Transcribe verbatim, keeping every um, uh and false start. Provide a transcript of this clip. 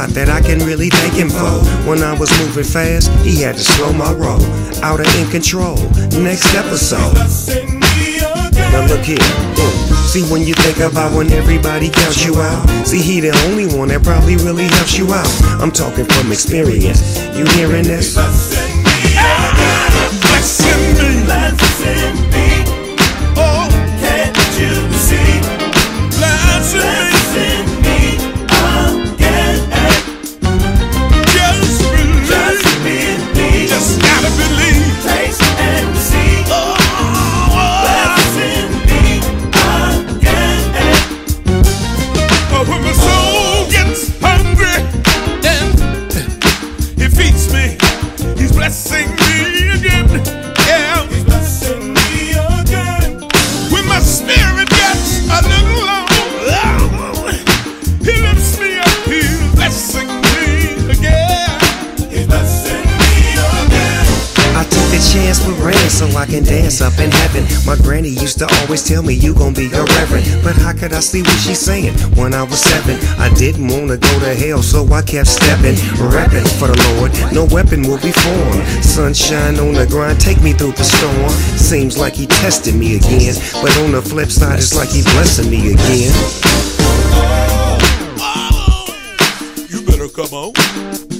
lot that I can really thank him for. When I was moving fast, he had to slow my roll. Out of in control, next episode. Now look here, mm. See when you think about when everybody counts you out. See he the only one that probably really helps you out. I'm talking from experience. You hearing this? Blessing me, blessing me, blessing me. Oh, can't you see? Blessing me again. Just believe, just believe, just gotta believe. Taste and see. Oh, blessing me again. Oh, when my soul gets hungry, then he feeds me. He's blessing me again. Yeah, he's blessing me again. When my spirit gets a little low, he lifts me up. He's blessing me again. He's blessing me again. I took a chance with rain so I can dance up in heaven. My granny used to always tell me you gon' be a reverend. But how could I see what she's saying when I was seven? I didn't wanna go to hell, so I kept stepping, repping for the Lord. No weapon will be formed. Sunshine on the grind, take me through the storm. Seems like he tested me again, but on the flip side, it's like he blessing me again. Oh, oh, you better come on.